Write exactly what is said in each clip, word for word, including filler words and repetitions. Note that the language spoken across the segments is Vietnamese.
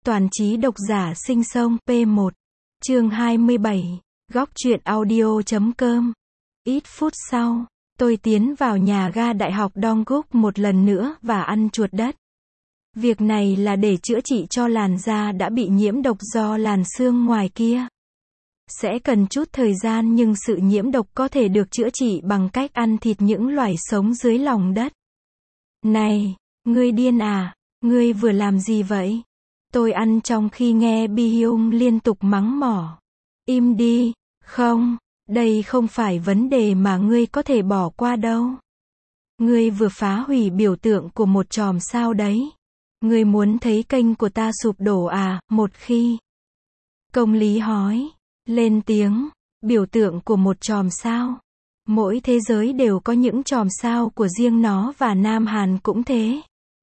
Toàn trí độc giả sinh sông P một. Chương hai mươi bảy. Góc truyện audio chấm com. Ít phút sau, tôi tiến vào nhà ga Đại học Dongguk một lần nữa và ăn chuột đất. Việc này là để chữa trị cho làn da đã bị nhiễm độc do làn sương ngoài kia. Sẽ cần chút thời gian nhưng sự nhiễm độc có thể được chữa trị bằng cách ăn thịt những loài sống dưới lòng đất. Này, ngươi điên à? Ngươi vừa làm gì vậy? Tôi ăn trong khi nghe Bi Hyung liên tục mắng mỏ. Im đi, không, đây không phải vấn đề mà ngươi có thể bỏ qua đâu. Ngươi vừa phá hủy biểu tượng của một chòm sao đấy. Ngươi muốn thấy kênh của ta sụp đổ à? Một khi Công lý hỏi, lên tiếng, biểu tượng của một chòm sao. Mỗi thế giới đều có những chòm sao của riêng nó và Nam Hàn cũng thế.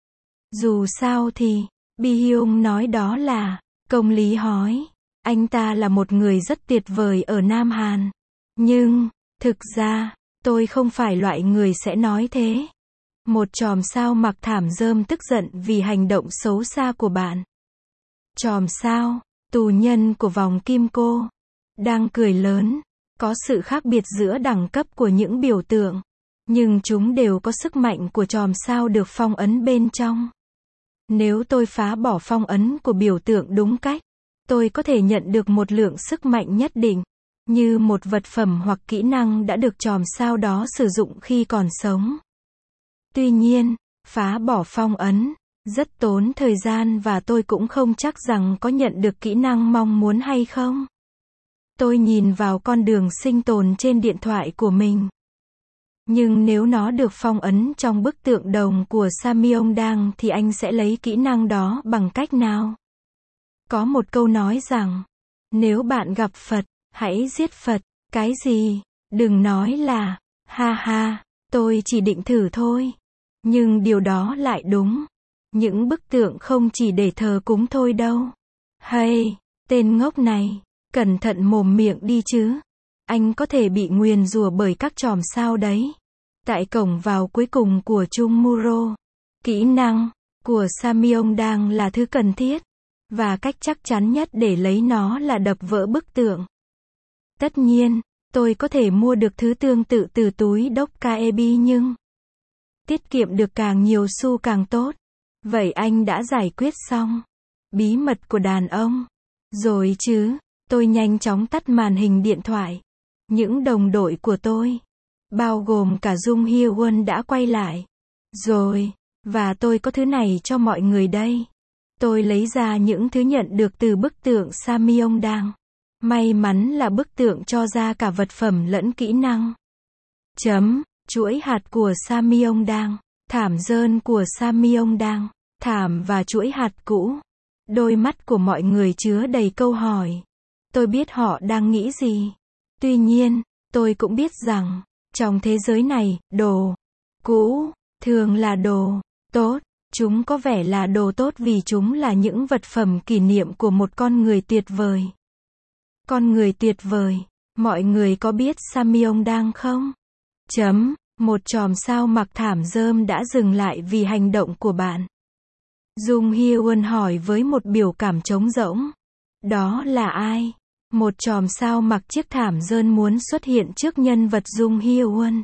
Dù sao thì, Bi Hyung nói đó là, Công lý hỏi, anh ta là một người rất tuyệt vời ở Nam Hàn. Nhưng, thực ra, tôi không phải loại người sẽ nói thế. Một chòm sao mặc thảm rơm tức giận vì hành động xấu xa của bạn. Chòm sao, tù nhân của vòng kim cô, đang cười lớn. Có sự khác biệt giữa đẳng cấp của những biểu tượng, nhưng chúng đều có sức mạnh của chòm sao được phong ấn bên trong. Nếu tôi phá bỏ phong ấn của biểu tượng đúng cách, tôi có thể nhận được một lượng sức mạnh nhất định, như một vật phẩm hoặc kỹ năng đã được chòm sao đó sử dụng khi còn sống. Tuy nhiên, phá bỏ phong ấn rất tốn thời gian và tôi cũng không chắc rằng có nhận được kỹ năng mong muốn hay không. Tôi nhìn vào con đường sinh tồn trên điện thoại của mình. Nhưng nếu nó được phong ấn trong bức tượng đồng của Samyeongdang thì anh sẽ lấy kỹ năng đó bằng cách nào? Có một câu nói rằng, nếu bạn gặp Phật, hãy giết Phật. Cái gì? Đừng nói là, ha ha, tôi chỉ định thử thôi. Nhưng điều đó lại đúng. Những bức tượng không chỉ để thờ cúng thôi đâu. Hay, tên ngốc này, cẩn thận mồm miệng đi chứ. Anh có thể bị nguyền rủa bởi các chòm sao đấy. Tại cổng vào cuối cùng của Chungmuro, kỹ năng của Samyeongdang là thứ cần thiết, và cách chắc chắn nhất để lấy nó là đập vỡ bức tượng. Tất nhiên, tôi có thể mua được thứ tương tự từ túi Dokkaebi nhưng tiết kiệm được càng nhiều xu càng tốt. Vậy anh đã giải quyết xong bí mật của đàn ông rồi chứ? Tôi nhanh chóng tắt màn hình điện thoại. Những đồng đội của tôi, bao gồm cả Jung Hye-won đã quay lại. Rồi, và tôi có thứ này cho mọi người đây. Tôi lấy ra những thứ nhận được từ bức tượng Samyeongdang. May mắn là bức tượng cho ra cả vật phẩm lẫn kỹ năng. Chấm, chuỗi hạt của Samyeongdang, thảm dơn của Samyeongdang, thảm và chuỗi hạt cũ. Đôi mắt của mọi người chứa đầy câu hỏi. Tôi biết họ đang nghĩ gì. Tuy nhiên, tôi cũng biết rằng, trong thế giới này, đồ cũ thường là đồ tốt. Chúng có vẻ là đồ tốt vì chúng là những vật phẩm kỷ niệm của một con người tuyệt vời. Con người tuyệt vời, mọi người có biết Samyeongdang không? Chấm, một chòm sao mặc thảm rơm đã dừng lại vì hành động của bạn. Jung Hye-won hỏi với một biểu cảm trống rỗng. Đó là ai? Một chòm sao mặc chiếc thảm rơm muốn xuất hiện trước nhân vật Jung Hye-won.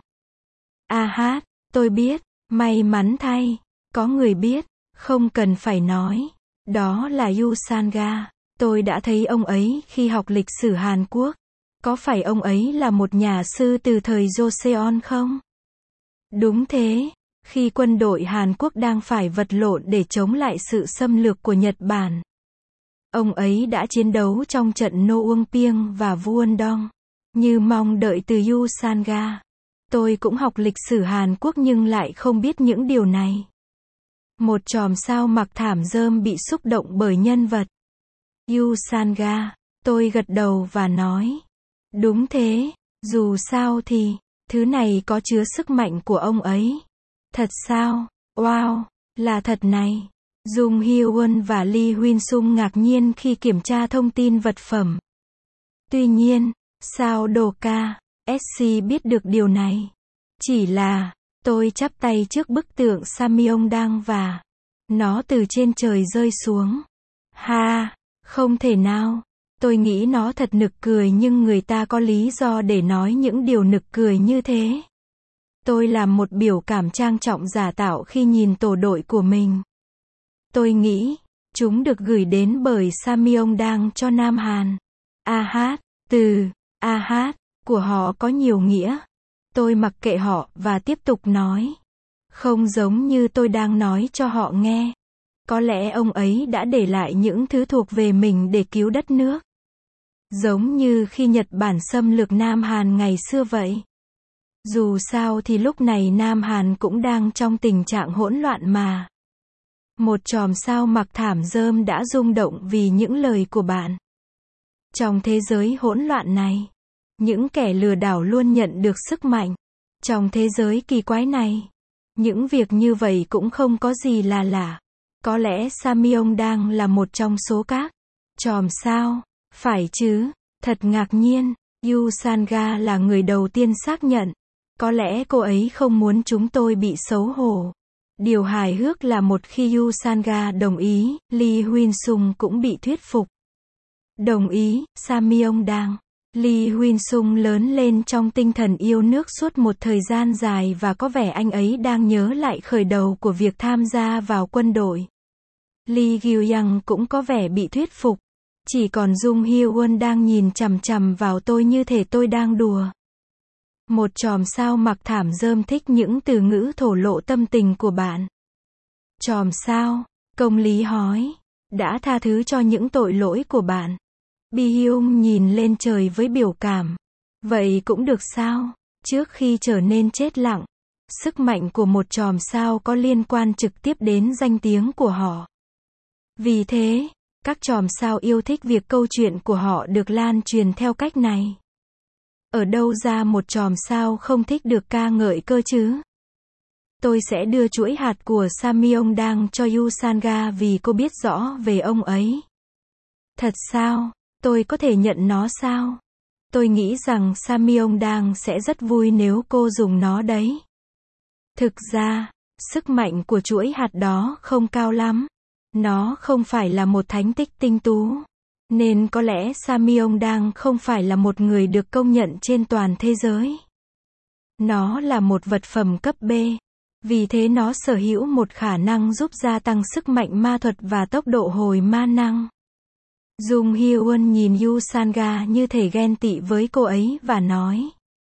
A hát, tôi biết, may mắn thay, có người biết, không cần phải nói. Đó là Yu Sanga. Tôi đã thấy ông ấy khi học lịch sử Hàn Quốc. Có phải ông ấy là một nhà sư từ thời Joseon không? Đúng thế. Khi quân đội Hàn Quốc đang phải vật lộn để chống lại sự xâm lược của Nhật Bản, ông ấy đã chiến đấu trong trận No Uông Pieng và Vuondong, như mong đợi từ Yu Sanga. Tôi cũng học lịch sử Hàn Quốc nhưng lại không biết những điều này. Một chòm sao mặc thảm rơm bị xúc động bởi nhân vật Yu Sanga. Tôi gật đầu và nói, đúng thế, dù sao thì, thứ này có chứa sức mạnh của ông ấy. Thật sao? Wow, là thật này. Jung Hye-won và Lee Huynh-sung ngạc nhiên khi kiểm tra thông tin vật phẩm. Tuy nhiên, sao Doka ét xê biết được điều này? Chỉ là, tôi chắp tay trước bức tượng Samyeongdang và nó từ trên trời rơi xuống. Ha, không thể nào. Tôi nghĩ nó thật nực cười nhưng người ta có lý do để nói những điều nực cười như thế. Tôi làm một biểu cảm trang trọng giả tạo khi nhìn tổ đội của mình. Tôi nghĩ, chúng được gửi đến bởi Samyongdang cho Nam Hàn. A hát, từ, A hát, của họ có nhiều nghĩa. Tôi mặc kệ họ và tiếp tục nói. Không giống như tôi đang nói cho họ nghe. Có lẽ ông ấy đã để lại những thứ thuộc về mình để cứu đất nước. Giống như khi Nhật Bản xâm lược Nam Hàn ngày xưa vậy. Dù sao thì lúc này Nam Hàn cũng đang trong tình trạng hỗn loạn mà. Một chòm sao mặc thảm rơm đã rung động vì những lời của bạn. Trong thế giới hỗn loạn này, những kẻ lừa đảo luôn nhận được sức mạnh. Trong thế giới kỳ quái này, những việc như vậy cũng không có gì là lạ. Có lẽ Samyongdang là một trong số các chòm sao, phải chứ? Thật ngạc nhiên, Yusanga là người đầu tiên xác nhận. Có lẽ cô ấy không muốn chúng tôi bị xấu hổ. Điều hài hước là một khi Yusanga đồng ý, Lee Huynh Sung cũng bị thuyết phục. Đồng ý, Samyongdang. Lee Huynh Sung lớn lên trong tinh thần yêu nước suốt một thời gian dài và có vẻ anh ấy đang nhớ lại khởi đầu của việc tham gia vào quân đội. Lee Gyu-young cũng có vẻ bị thuyết phục. Chỉ còn Jung Hye-won đang nhìn chằm chằm vào tôi như thể tôi đang đùa. Một chòm sao mặc thảm rơm thích những từ ngữ thổ lộ tâm tình của bạn. Chòm sao, công lý hỏi, đã tha thứ cho những tội lỗi của bạn. Bi-hyung nhìn lên trời với biểu cảm. Vậy cũng được sao? Trước khi trở nên chết lặng, sức mạnh của một chòm sao có liên quan trực tiếp đến danh tiếng của họ. Vì thế, các chòm sao yêu thích việc câu chuyện của họ được lan truyền theo cách này. Ở đâu ra một chòm sao không thích được ca ngợi cơ chứ? Tôi sẽ đưa chuỗi hạt của Samyongdang cho Yusanga vì cô biết rõ về ông ấy. Thật sao? Tôi có thể nhận nó sao? Tôi nghĩ rằng Samyongdang sẽ rất vui nếu cô dùng nó đấy. Thực ra, sức mạnh của chuỗi hạt đó không cao lắm. Nó không phải là một thánh tích tinh tú. Nên có lẽ Samyongdang không phải là một người được công nhận trên toàn thế giới. Nó là một vật phẩm cấp B. Vì thế nó sở hữu một khả năng giúp gia tăng sức mạnh ma thuật và tốc độ hồi ma năng. Jung Hye-won nhìn Yusanga như thể ghen tị với cô ấy và nói.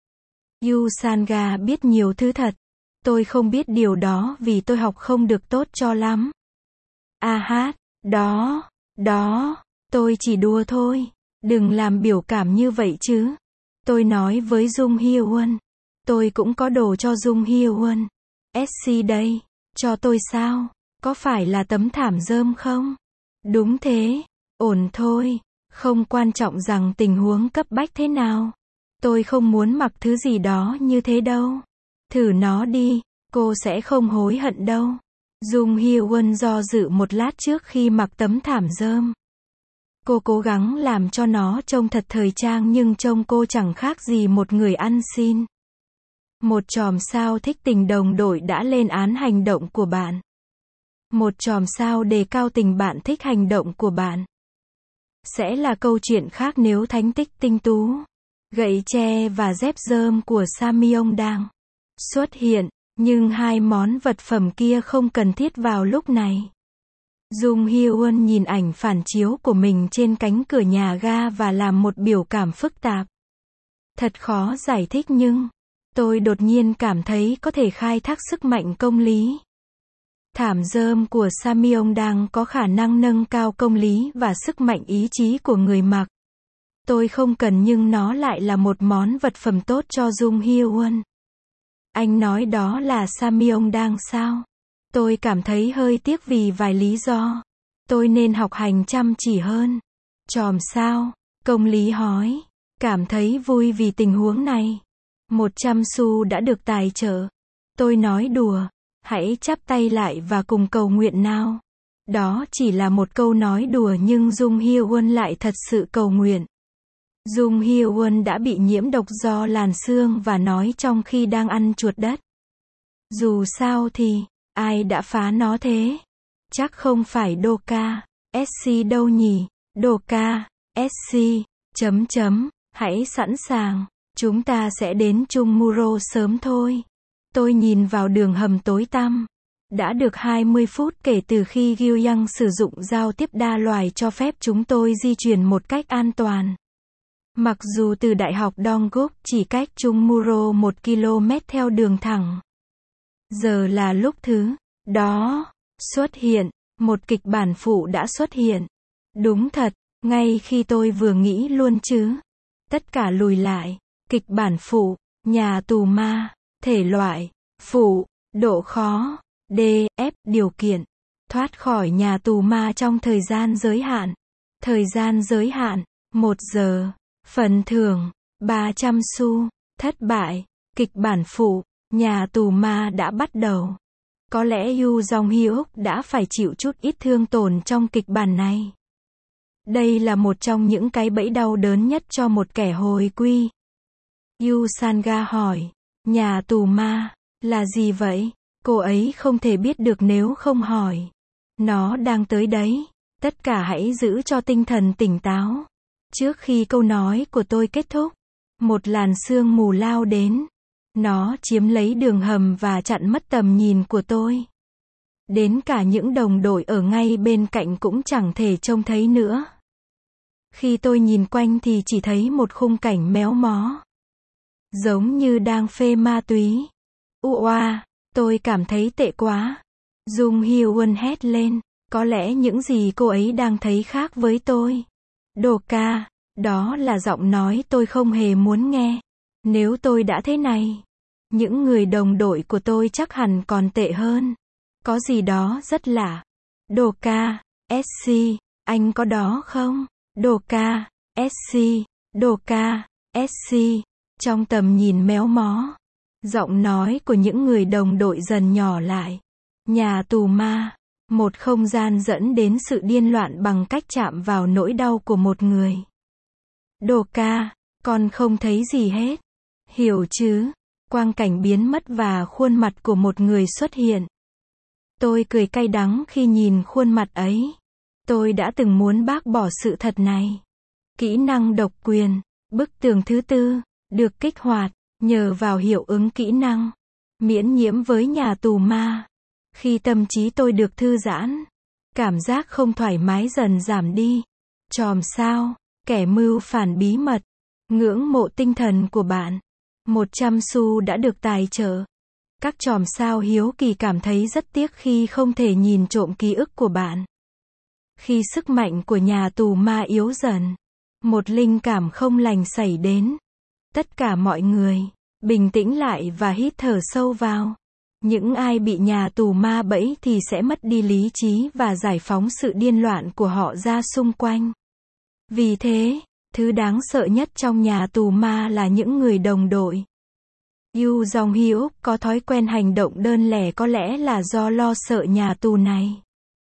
Yusanga biết nhiều thứ thật. Tôi không biết điều đó vì tôi học không được tốt cho lắm. A hát, đó, đó, tôi chỉ đùa thôi. Đừng làm biểu cảm như vậy chứ. Tôi nói với Jung Hye-won. Tôi cũng có đồ cho Jung Hye-won. ét xê đây, cho tôi sao? Có phải là tấm thảm rơm không? Đúng thế, ổn thôi, không quan trọng rằng tình huống cấp bách thế nào. Tôi không muốn mặc thứ gì đó như thế đâu. Thử nó đi, cô sẽ không hối hận đâu. Jung Hye-won do dự một lát trước khi mặc tấm thảm rơm. Cô cố gắng làm cho nó trông thật thời trang nhưng trông cô chẳng khác gì một người ăn xin. Một chòm sao thích tình đồng đội đã lên án hành động của bạn. Một chòm sao đề cao tình bạn thích hành động của bạn. Sẽ là câu chuyện khác nếu thánh tích tinh tú, gậy tre và dép rơm của Samyongdang xuất hiện, nhưng hai món vật phẩm kia không cần thiết vào lúc này. Jung Hye-won nhìn ảnh phản chiếu của mình trên cánh cửa nhà ga và làm một biểu cảm phức tạp. Thật khó giải thích nhưng tôi đột nhiên cảm thấy có thể khai thác sức mạnh công lý. Thảm rơm của Samyongdang có khả năng nâng cao công lý và sức mạnh ý chí của người mặc. Tôi không cần nhưng nó lại là một món vật phẩm tốt cho Jung Hye-won. Anh nói đó là Samyongdang sao? Tôi cảm thấy hơi tiếc vì vài lý do. Tôi nên học hành chăm chỉ hơn. Chòm sao? Công lý hỏi. Cảm thấy vui vì tình huống này. Một trăm xu đã được tài trợ. Tôi nói đùa. Hãy chắp tay lại và cùng cầu nguyện nào. Đó chỉ là một câu nói đùa nhưng Jung Hye-won lại thật sự cầu nguyện. Jung Hye-won đã bị nhiễm độc do làn xương và nói trong khi đang ăn chuột đất. Dù sao thì, ai đã phá nó thế? Chắc không phải Doka. sc đâu nhỉ? Đồ ca, sc, chấm chấm, hãy sẵn sàng, chúng ta sẽ đến Chung Muro sớm thôi. Tôi nhìn vào đường hầm tối tăm. Đã được hai mươi phút kể từ khi Guiyang sử dụng giao tiếp đa loài cho phép chúng tôi di chuyển một cách an toàn. Mặc dù từ Đại học Dongguk chỉ cách Chung Muro một ki lô mét theo đường thẳng. Giờ là lúc thứ đó xuất hiện, một kịch bản phụ đã xuất hiện. Đúng thật, ngay khi tôi vừa nghĩ luôn chứ. Tất cả lùi lại, kịch bản phụ, nhà tù ma, thể loại, phụ, độ khó, D, F, điều kiện, thoát khỏi nhà tù ma trong thời gian giới hạn. Thời gian giới hạn, một giờ, phần thưởng, ba trăm xu, thất bại, kịch bản phụ, nhà tù ma đã bắt đầu. Có lẽ Yu Jong-hyuk đã phải chịu chút ít thương tổn trong kịch bản này. Đây là một trong những cái bẫy đau đớn nhất cho một kẻ hồi quy. Yu Sanga hỏi, nhà tù ma, là gì vậy? Cô ấy không thể biết được nếu không hỏi. Nó đang tới đấy. Tất cả hãy giữ cho tinh thần tỉnh táo. Trước khi câu nói của tôi kết thúc, một làn sương mù lao đến. Nó chiếm lấy đường hầm và chặn mất tầm nhìn của tôi. Đến cả những đồng đội ở ngay bên cạnh cũng chẳng thể trông thấy nữa. Khi tôi nhìn quanh thì chỉ thấy một khung cảnh méo mó. Giống như đang phê ma túy. Ua, tôi cảm thấy tệ quá. Jung Hyun hét lên. Có lẽ những gì cô ấy đang thấy khác với tôi. Đồ ca, đó là giọng nói tôi không hề muốn nghe. Nếu tôi đã thế này, những người đồng đội của tôi chắc hẳn còn tệ hơn. Có gì đó rất lạ. Đồ ca, sc, anh có đó không? Đồ ca, sc, đồ ca, sc, trong tầm nhìn méo mó. Giọng nói của những người đồng đội dần nhỏ lại. Nhà tù ma, một không gian dẫn đến sự điên loạn bằng cách chạm vào nỗi đau của một người. Đồ ca, con không thấy gì hết. Hiểu chứ? Quang cảnh biến mất và khuôn mặt của một người xuất hiện. Tôi cười cay đắng khi nhìn khuôn mặt ấy. Tôi đã từng muốn bác bỏ sự thật này. Kỹ năng độc quyền, bức tường thứ tư, được kích hoạt, nhờ vào hiệu ứng kỹ năng, miễn nhiễm với nhà tù ma. Khi tâm trí tôi được thư giãn, cảm giác không thoải mái dần giảm đi. Chòm sao, kẻ mưu phản bí mật, ngưỡng mộ tinh thần của bạn. một trăm xu đã được tài trợ. Các chòm sao hiếu kỳ cảm thấy rất tiếc khi không thể nhìn trộm ký ức của bạn. Khi sức mạnh của nhà tù ma yếu dần, một linh cảm không lành xảy đến. Tất cả mọi người, bình tĩnh lại và hít thở sâu vào. Những ai bị nhà tù ma bẫy thì sẽ mất đi lý trí và giải phóng sự điên loạn của họ ra xung quanh. Vì thế, thứ đáng sợ nhất trong nhà tù ma là những người đồng đội. Yu Jong-hyuk có thói quen hành động đơn lẻ có lẽ là do lo sợ nhà tù này.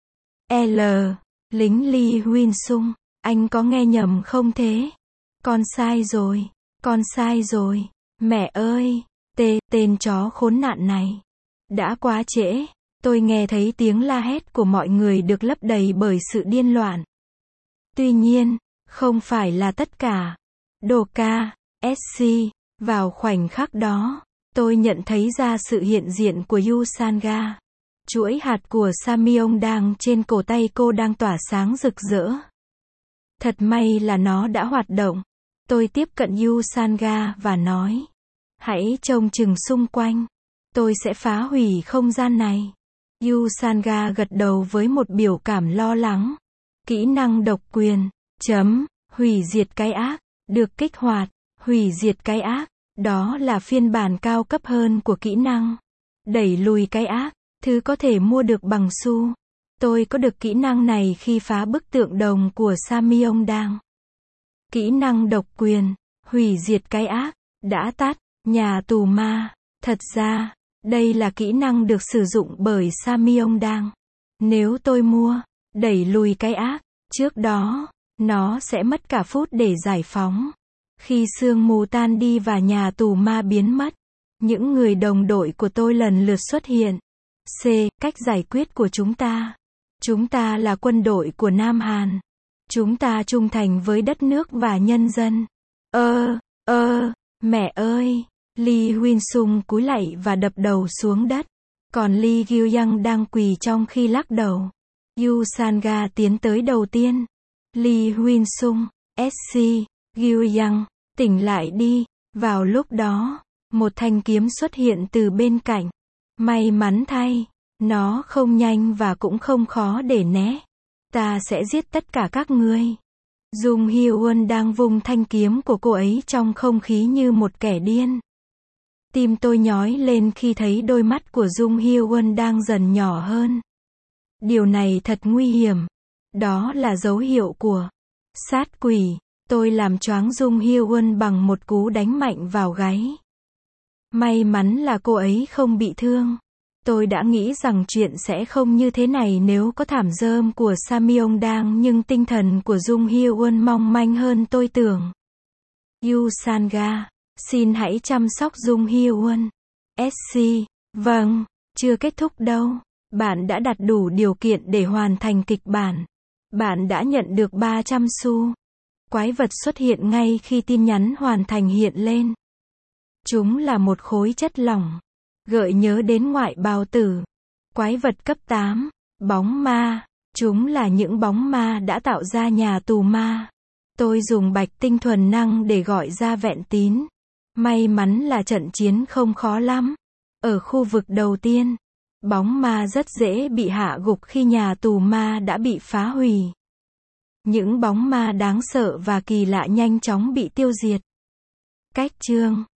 L. Lính Lee Huynh Sung, anh có nghe nhầm không thế? Con sai rồi, con sai rồi, mẹ ơi, tê, tên chó khốn nạn này. Đã quá trễ, tôi nghe thấy tiếng la hét của mọi người được lấp đầy bởi sự điên loạn. Tuy nhiên, không phải là tất cả. Đồ ca, sc, vào khoảnh khắc đó, tôi nhận thấy ra sự hiện diện của Yu Sanga. Chuỗi hạt của Samyongdang trên cổ tay cô đang tỏa sáng rực rỡ. Thật may là nó đã hoạt động. Tôi tiếp cận Yu Sanga và nói, hãy trông chừng xung quanh. Tôi sẽ phá hủy không gian này. Yu Sanga gật đầu với một biểu cảm lo lắng. Kỹ năng độc quyền, chấm, hủy diệt cái ác, được kích hoạt. Hủy diệt cái ác, đó là phiên bản cao cấp hơn của kỹ năng. Đẩy lùi cái ác, thứ có thể mua được bằng xu. Tôi có được kỹ năng này khi phá bức tượng đồng của Samyongdang. Kỹ năng độc quyền, hủy diệt cái ác, đã tắt, nhà tù ma. Thật ra, đây là kỹ năng được sử dụng bởi Samyongdang. Nếu tôi mua, đẩy lùi cái ác, trước đó, nó sẽ mất cả phút để giải phóng. Khi sương mù tan đi và nhà tù ma biến mất, những người đồng đội của tôi lần lượt xuất hiện. C. Cách giải quyết của chúng ta. Chúng ta là quân đội của Nam Hàn. Chúng ta trung thành với đất nước và nhân dân. Ơ, ơ, mẹ ơi. Lee Huyên Sung cúi lạy và đập đầu xuống đất. Còn Lee Gyu-young đang quỳ trong khi lắc đầu. Yu Sanga tiến tới đầu tiên. Lee Huyên Sung, ét xê, Gyu-young, tỉnh lại đi. Vào lúc đó, một thanh kiếm xuất hiện từ bên cạnh. May mắn thay, nó không nhanh và cũng không khó để né. Ta sẽ giết tất cả các ngươi. Jung Hyo-won đang vung thanh kiếm của cô ấy trong không khí như một kẻ điên. Tim tôi nhói lên khi thấy đôi mắt của Jung Hyo-won đang dần nhỏ hơn. Điều này thật nguy hiểm. Đó là dấu hiệu của sát quỷ. Tôi làm choáng Jung Hyo-won bằng một cú đánh mạnh vào gáy. May mắn là cô ấy không bị thương. Tôi đã nghĩ rằng chuyện sẽ không như thế này nếu có thảm rơm của Samyong-dang, nhưng tinh thần của Jung Hyo-won mong manh hơn tôi tưởng. Yu Sanga, xin hãy chăm sóc Jung Hyo-won. ét xê, vâng, chưa kết thúc đâu. Bạn đã đặt đủ điều kiện để hoàn thành kịch bản. Bạn đã nhận được ba trăm xu. Quái vật xuất hiện ngay khi tin nhắn hoàn thành hiện lên. Chúng là một khối chất lỏng. Gợi nhớ đến ngoại bào tử. Quái vật cấp tám. Bóng ma. Chúng là những bóng ma đã tạo ra nhà tù ma. Tôi dùng bạch tinh thuần năng để gọi ra vẹn tín. May mắn là trận chiến không khó lắm. Ở khu vực đầu tiên, bóng ma rất dễ bị hạ gục khi nhà tù ma đã bị phá hủy. Những bóng ma đáng sợ và kỳ lạ nhanh chóng bị tiêu diệt. Cách chương